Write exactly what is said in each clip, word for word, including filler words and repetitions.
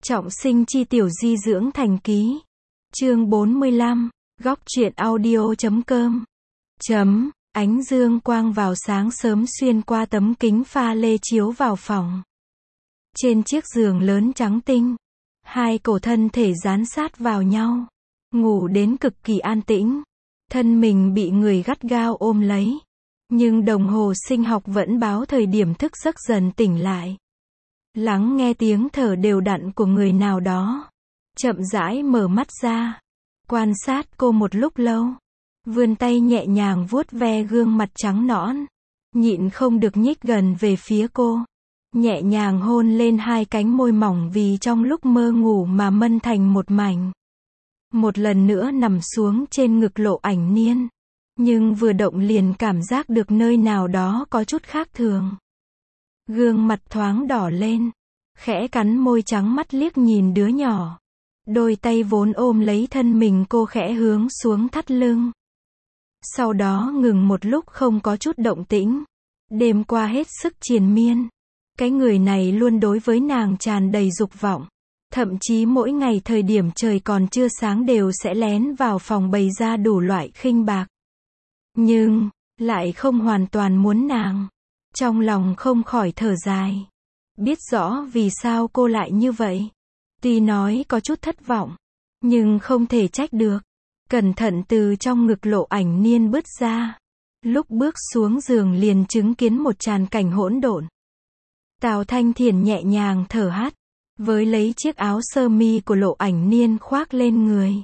Trọng sinh chi tiểu di dưỡng thành ký. Chương bốn mươi lăm, góc truyện audio chấm com. Chấm, ánh dương quang vào sáng sớm xuyên qua tấm kính pha lê chiếu vào phòng. Trên chiếc giường lớn trắng tinh, hai cổ thân thể dán sát vào nhau, ngủ đến cực kỳ an tĩnh. Thân mình bị người gắt gao ôm lấy, nhưng đồng hồ sinh học vẫn báo thời điểm thức giấc dần tỉnh lại. Lắng nghe tiếng thở đều đặn của người nào đó, chậm rãi mở mắt ra, quan sát cô một lúc lâu, vươn tay nhẹ nhàng vuốt ve gương mặt trắng nõn, nhịn không được nhích gần về phía cô, nhẹ nhàng hôn lên hai cánh môi mỏng vì trong lúc mơ ngủ mà mân thành một mảnh. Một lần nữa nằm xuống trên ngực Lộ Ảnh Niên, nhưng vừa động liền cảm giác được nơi nào đó có chút khác thường. Gương mặt thoáng đỏ lên, khẽ cắn môi trắng mắt liếc nhìn đứa nhỏ. Đôi tay vốn ôm lấy thân mình cô khẽ hướng xuống thắt lưng. Sau đó ngừng một lúc không có chút động tĩnh. Đêm qua hết sức triền miên. Cái người này luôn đối với nàng tràn đầy dục vọng. Thậm chí mỗi ngày thời điểm trời còn chưa sáng đều sẽ lén vào phòng bày ra đủ loại khinh bạc. Nhưng, lại không hoàn toàn muốn nàng. Trong lòng không khỏi thở dài. Biết rõ vì sao cô lại như vậy. Tuy nói có chút thất vọng, nhưng không thể trách được. Cẩn thận từ trong ngực Lộ Ảnh Niên bứt ra. Lúc bước xuống giường liền chứng kiến một tràn cảnh hỗn độn. Tào Thanh Thiền nhẹ nhàng thở hắt, với lấy chiếc áo sơ mi của Lộ Ảnh Niên khoác lên người.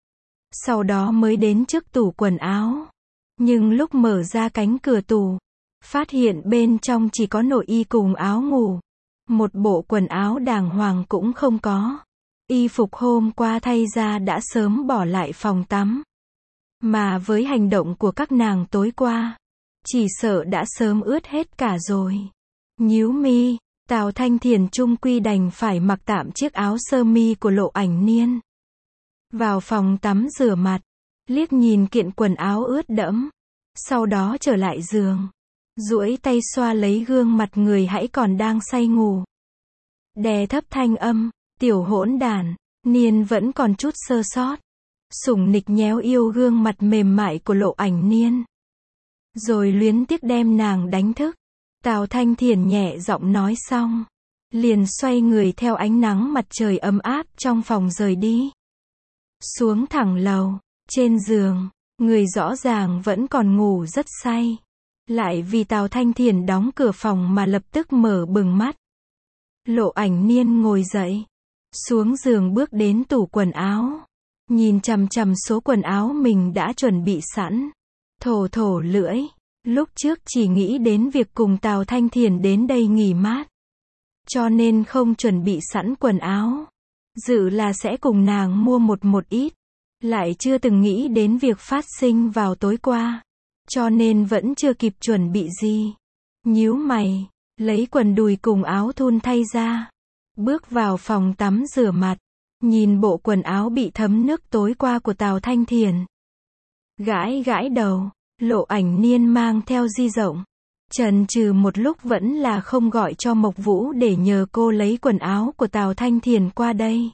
Sau đó mới đến trước tủ quần áo. Nhưng lúc mở ra cánh cửa tủ, phát hiện bên trong chỉ có nội y cùng áo ngủ. Một bộ quần áo đàng hoàng cũng không có. Y phục hôm qua thay ra đã sớm bỏ lại phòng tắm. Mà với hành động của các nàng tối qua, chỉ sợ đã sớm ướt hết cả rồi. Nhíu mi, Tào Thanh Thiền chung quy đành phải mặc tạm chiếc áo sơ mi của Lộ Ảnh Niên. Vào phòng tắm rửa mặt, liếc nhìn kiện quần áo ướt đẫm. Sau đó trở lại giường, duỗi tay xoa lấy gương mặt người hãy còn đang say ngủ. Đè thấp thanh âm, tiểu hỗn đản, Niên vẫn còn chút sơ sót. Sủng nịch nhéo yêu gương mặt mềm mại của Lộ Ảnh Niên. Rồi luyến tiếc đem nàng đánh thức. Tào Thanh Thiền nhẹ giọng nói xong, liền xoay người theo ánh nắng mặt trời ấm áp trong phòng rời đi. Xuống thẳng lầu, trên giường, người rõ ràng vẫn còn ngủ rất say. Lại vì Tào Thanh Thiền đóng cửa phòng mà lập tức mở bừng mắt. Lộ Ảnh Niên ngồi dậy, xuống giường bước đến tủ quần áo, nhìn chằm chằm số quần áo mình đã chuẩn bị sẵn, thổ thổ lưỡi. Lúc trước chỉ nghĩ đến việc cùng Tào Thanh Thiền đến đây nghỉ mát, cho nên không chuẩn bị sẵn quần áo, dự là sẽ cùng nàng mua một một ít, lại chưa từng nghĩ đến việc phát sinh vào tối qua, cho nên vẫn chưa kịp chuẩn bị gì. Nhíu mày, lấy quần đùi cùng áo thun thay ra, bước vào phòng tắm rửa mặt, nhìn bộ quần áo bị thấm nước tối qua của Tào Thanh Thiền. Gãi gãi đầu, Lộ Ảnh Niên mang theo di rộng, chần chừ một lúc vẫn là không gọi cho Mộc Vũ để nhờ cô lấy quần áo của Tào Thanh Thiền qua đây.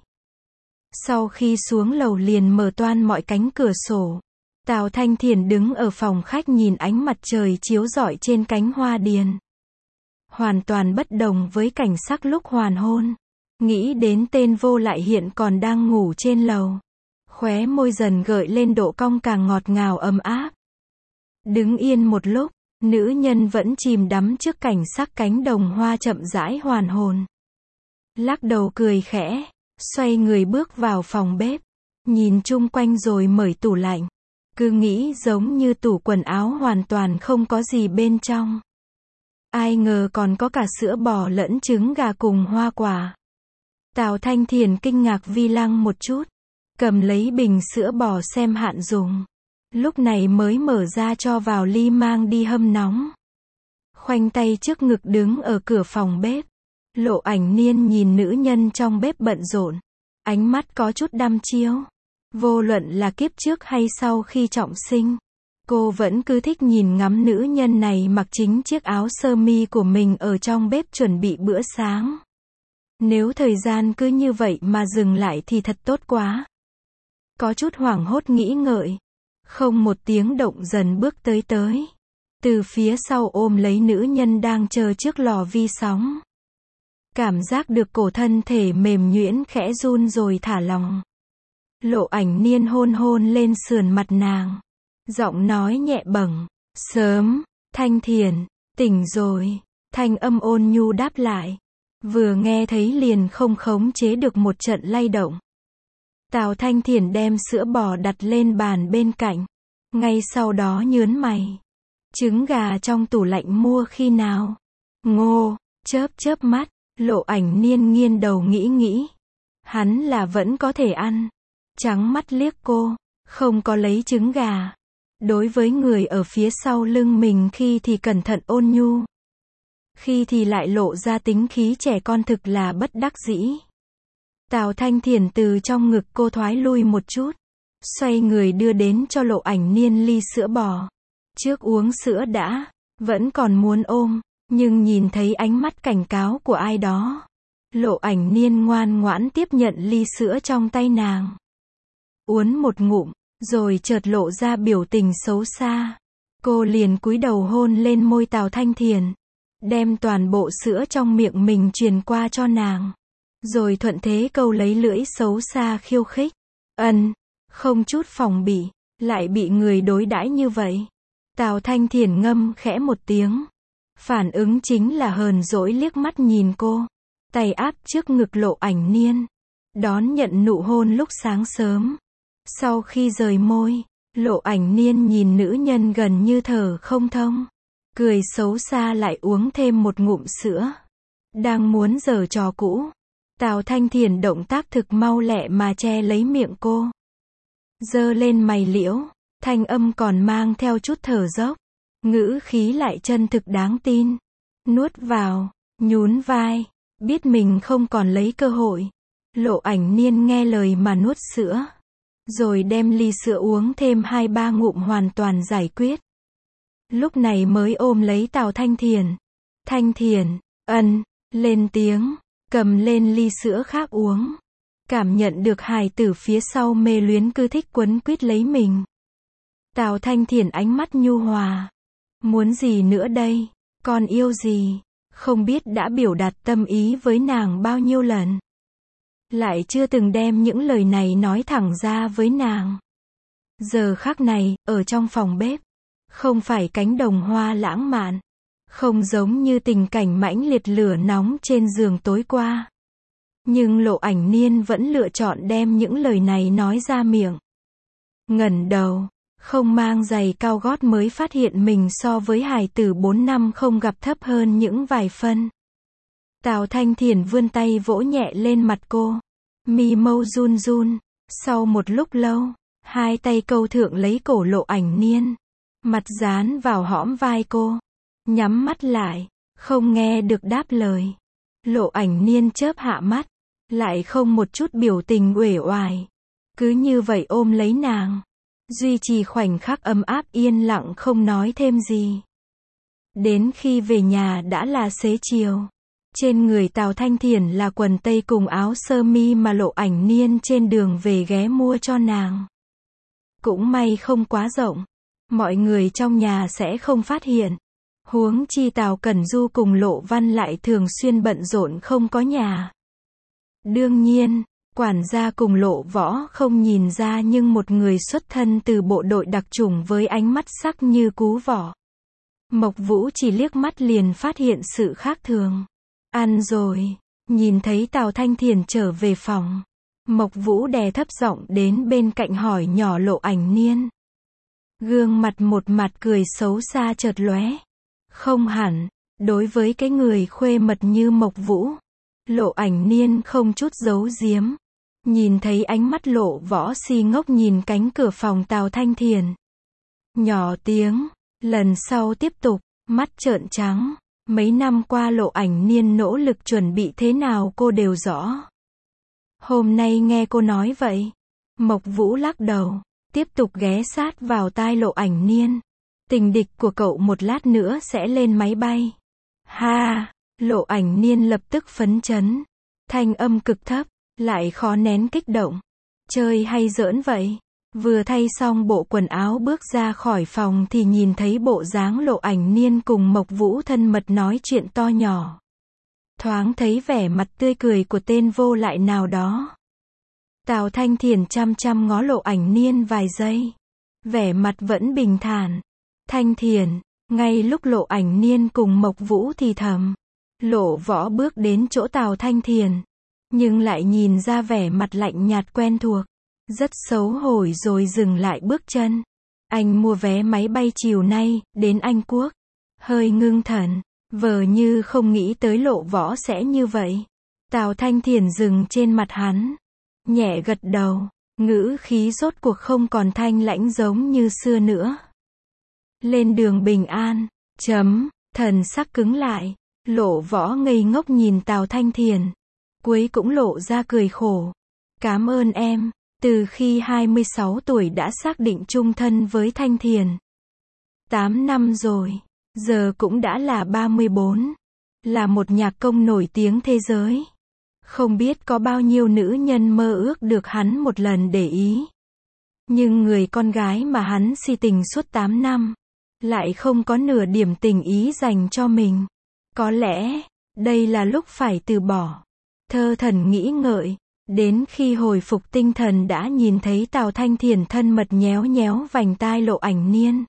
Sau khi xuống lầu liền mở toan mọi cánh cửa sổ. Tào Thanh Thiền đứng ở phòng khách nhìn ánh mặt trời chiếu rọi trên cánh hoa điền. Hoàn toàn bất đồng với cảnh sắc lúc hoàn hôn. Nghĩ đến tên vô lại hiện còn đang ngủ trên lầu. Khóe môi dần gợi lên độ cong càng ngọt ngào ấm áp. Đứng yên một lúc, nữ nhân vẫn chìm đắm trước cảnh sắc cánh đồng hoa chậm rãi hoàn hồn. Lắc đầu cười khẽ, xoay người bước vào phòng bếp, nhìn chung quanh rồi mở tủ lạnh. Cứ nghĩ giống như tủ quần áo hoàn toàn không có gì bên trong. Ai ngờ còn có cả sữa bò lẫn trứng gà cùng hoa quả. Tào Thanh Thiền kinh ngạc vi lăng một chút, cầm lấy bình sữa bò xem hạn dùng. Lúc này mới mở ra cho vào ly mang đi hâm nóng. Khoanh tay trước ngực đứng ở cửa phòng bếp. Lộ Ảnh Niên nhìn nữ nhân trong bếp bận rộn, ánh mắt có chút đăm chiêu. Vô luận là kiếp trước hay sau khi trọng sinh, cô vẫn cứ thích nhìn ngắm nữ nhân này mặc chính chiếc áo sơ mi của mình ở trong bếp chuẩn bị bữa sáng. Nếu thời gian cứ như vậy mà dừng lại thì thật tốt quá. Có chút hoảng hốt nghĩ ngợi. Không một tiếng động dần bước tới tới. Từ phía sau ôm lấy nữ nhân đang chờ trước lò vi sóng. Cảm giác được cổ thân thể mềm nhuyễn khẽ run rồi thả lòng. Lộ Ảnh Niên hôn hôn lên sườn mặt nàng. Giọng nói nhẹ bâng. Sớm, Thanh Thiền, tỉnh rồi. Thanh âm ôn nhu đáp lại. Vừa nghe thấy liền không khống chế được một trận lay động. Tào Thanh Thiền đem sữa bò đặt lên bàn bên cạnh. Ngay sau đó nhớn mày. Trứng gà trong tủ lạnh mua khi nào? Ngô, chớp chớp mắt, Lộ Ảnh Niên nghiêng đầu nghĩ nghĩ. Hắn là vẫn có thể ăn. Trắng mắt liếc cô, không có lấy trứng gà. Đối với người ở phía sau lưng mình khi thì cẩn thận ôn nhu. Khi thì lại lộ ra tính khí trẻ con thực là bất đắc dĩ. Tào Thanh Thiền từ trong ngực cô thoái lui một chút. Xoay người đưa đến cho Lộ Ảnh Niên ly sữa bò. Trước uống sữa đã, vẫn còn muốn ôm, nhưng nhìn thấy ánh mắt cảnh cáo của ai đó. Lộ Ảnh Niên ngoan ngoãn tiếp nhận ly sữa trong tay nàng. Uống một ngụm, rồi chợt lộ ra biểu tình xấu xa. Cô liền cúi đầu hôn lên môi Tào Thanh Thiền. Đem toàn bộ sữa trong miệng mình truyền qua cho nàng. Rồi thuận thế câu lấy lưỡi xấu xa khiêu khích. Ân, không chút phòng bị, lại bị người đối đãi như vậy. Tào Thanh Thiền ngâm khẽ một tiếng. Phản ứng chính là hờn dỗi liếc mắt nhìn cô. Tay áp trước ngực Lộ Ảnh Niên. Đón nhận nụ hôn lúc sáng sớm. Sau khi rời môi, Lộ Ảnh Niên nhìn nữ nhân gần như thở không thông. Cười xấu xa lại uống thêm một ngụm sữa. Đang muốn giở trò cũ. Tào Thanh Thiền động tác thực mau lẹ mà che lấy miệng cô. Giơ lên mày liễu, thanh âm còn mang theo chút thở dốc. Ngữ khí lại chân thực đáng tin. Nuốt vào, nhún vai, biết mình không còn lấy cơ hội. Lộ Ảnh Niên nghe lời mà nuốt sữa. Rồi đem ly sữa uống thêm hai ba ngụm hoàn toàn giải quyết. Lúc này mới ôm lấy Tào Thanh Thiền. Thanh Thiền, ân, lên tiếng, cầm lên ly sữa khác uống. Cảm nhận được hài tử phía sau mê luyến cứ thích quấn quýt lấy mình. Tào Thanh Thiền ánh mắt nhu hòa. Muốn gì nữa đây, con yêu gì, không biết đã biểu đạt tâm ý với nàng bao nhiêu lần. Lại chưa từng đem những lời này nói thẳng ra với nàng. Giờ khắc này, ở trong phòng bếp, không phải cánh đồng hoa lãng mạn, không giống như tình cảnh mãnh liệt lửa nóng trên giường tối qua. Nhưng Lộ Ảnh Niên vẫn lựa chọn đem những lời này nói ra miệng. Ngẩng đầu, không mang giày cao gót mới phát hiện mình so với hài tử bốn năm không gặp thấp hơn những vài phân. Tào Thanh Thiền vươn tay vỗ nhẹ lên mặt cô. Mi mâu run run. Sau một lúc lâu, hai tay câu thượng lấy cổ Lộ Ảnh Niên. Mặt dán vào hõm vai cô. Nhắm mắt lại, không nghe được đáp lời. Lộ Ảnh Niên chớp hạ mắt. Lại không một chút biểu tình uể oải. Cứ như vậy ôm lấy nàng. Duy trì khoảnh khắc ấm áp yên lặng không nói thêm gì. Đến khi về nhà đã là xế chiều. Trên người Tào Thanh Thiền là quần tây cùng áo sơ mi mà Lộ Ảnh Niên trên đường về ghé mua cho nàng. Cũng may không quá rộng. Mọi người trong nhà sẽ không phát hiện. Huống chi Tào Cẩn Du cùng Lộ Văn lại thường xuyên bận rộn không có nhà. Đương nhiên, quản gia cùng Lộ Võ không nhìn ra nhưng một người xuất thân từ bộ đội đặc chủng với ánh mắt sắc như cú vỏ. Mộc Vũ chỉ liếc mắt liền phát hiện sự khác thường. Ăn rồi, nhìn thấy Tào Thanh Thiền trở về phòng. Mộc Vũ đè thấp giọng đến bên cạnh hỏi nhỏ Lộ Ảnh Niên. Gương mặt một mặt cười xấu xa chợt lóe. Không hẳn, đối với cái người khuê mật như Mộc Vũ. Lộ Ảnh Niên không chút giấu giếm. Nhìn thấy ánh mắt Lộ Võ si ngốc nhìn cánh cửa phòng Tào Thanh Thiền. Nhỏ tiếng, lần sau tiếp tục, mắt trợn trắng. Mấy năm qua Lộ Ảnh Niên nỗ lực chuẩn bị thế nào cô đều rõ. Hôm nay nghe cô nói vậy. Mộc Vũ lắc đầu, tiếp tục ghé sát vào tai Lộ Ảnh Niên. Tình địch của cậu một lát nữa sẽ lên máy bay. Ha, Lộ Ảnh Niên lập tức phấn chấn. Thanh âm cực thấp, lại khó nén kích động. Chơi hay giỡn vậy? Vừa thay xong bộ quần áo bước ra khỏi phòng thì nhìn thấy bộ dáng Lộ Ảnh Niên cùng Mộc Vũ thân mật nói chuyện to nhỏ. Thoáng thấy vẻ mặt tươi cười của tên vô lại nào đó. Tào Thanh Thiền chăm chăm ngó Lộ Ảnh Niên vài giây. Vẻ mặt vẫn bình thản. Thanh Thiền, ngay lúc Lộ Ảnh Niên cùng Mộc Vũ thì thầm. Lộ Võ bước đến chỗ Tào Thanh Thiền. Nhưng lại nhìn ra vẻ mặt lạnh nhạt quen thuộc. Rất xấu hổ rồi dừng lại bước chân. Anh mua vé máy bay chiều nay, đến Anh Quốc. Hơi ngưng thần, vờ như không nghĩ tới Lộ Võ sẽ như vậy. Tào Thanh Thiền dừng trên mặt hắn. Nhẹ gật đầu, ngữ khí rốt cuộc không còn thanh lãnh giống như xưa nữa. Lên đường bình an, chấm, thần sắc cứng lại. Lộ Võ ngây ngốc nhìn Tào Thanh Thiền. Cuối cũng lộ ra cười khổ. Cảm ơn em. Từ khi hai mươi sáu tuổi đã xác định chung thân với Thanh Thiền. tám năm rồi. Giờ cũng đã là ba mươi bốn. Là một nhạc công nổi tiếng thế giới. Không biết có bao nhiêu nữ nhân mơ ước được hắn một lần để ý. Nhưng người con gái mà hắn si tình suốt tám năm. Lại không có nửa điểm tình ý dành cho mình. Có lẽ, đây là lúc phải từ bỏ. Thơ thẩn nghĩ ngợi. Đến khi hồi phục tinh thần đã nhìn thấy Tào Thanh Thiền thân mật nhéo nhéo vành tai Lộ Ảnh Niên.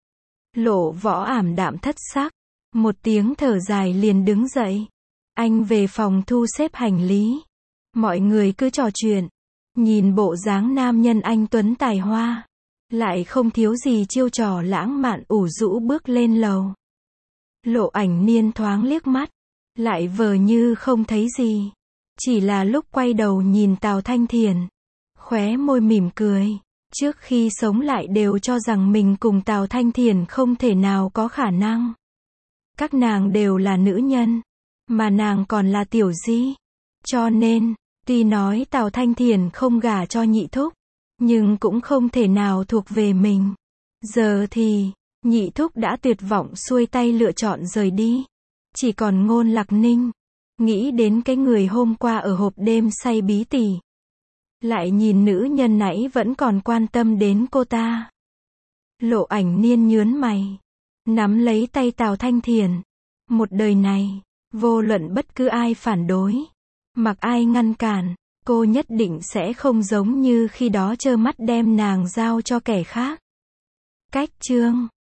Lộ Võ ảm đạm thất sắc. Một tiếng thở dài liền đứng dậy. Anh về phòng thu xếp hành lý. Mọi người cứ trò chuyện. Nhìn bộ dáng nam nhân anh tuấn tài hoa. Lại không thiếu gì chiêu trò lãng mạn ủ rũ bước lên lầu. Lộ Ảnh Niên thoáng liếc mắt. Lại vờ như không thấy gì. Chỉ là lúc quay đầu nhìn Tào Thanh Thiền. Khóe môi mỉm cười. Trước khi sống lại đều cho rằng mình cùng Tào Thanh Thiền không thể nào có khả năng. Các nàng đều là nữ nhân. Mà nàng còn là tiểu di. Cho nên, tuy nói Tào Thanh Thiền không gả cho nhị thúc. Nhưng cũng không thể nào thuộc về mình. Giờ thì, nhị thúc đã tuyệt vọng xuôi tay lựa chọn rời đi. Chỉ còn Ngôn Lạc Ninh. Nghĩ đến cái người hôm qua ở hộp đêm say bí tỉ. Lại nhìn nữ nhân nãy vẫn còn quan tâm đến cô ta. Lộ Ảnh Niên nhớn mày. Nắm lấy tay Tào Thanh Thiền. Một đời này, vô luận bất cứ ai phản đối. Mặc ai ngăn cản, cô nhất định sẽ không giống như khi đó trơ mắt đem nàng giao cho kẻ khác. Cách chương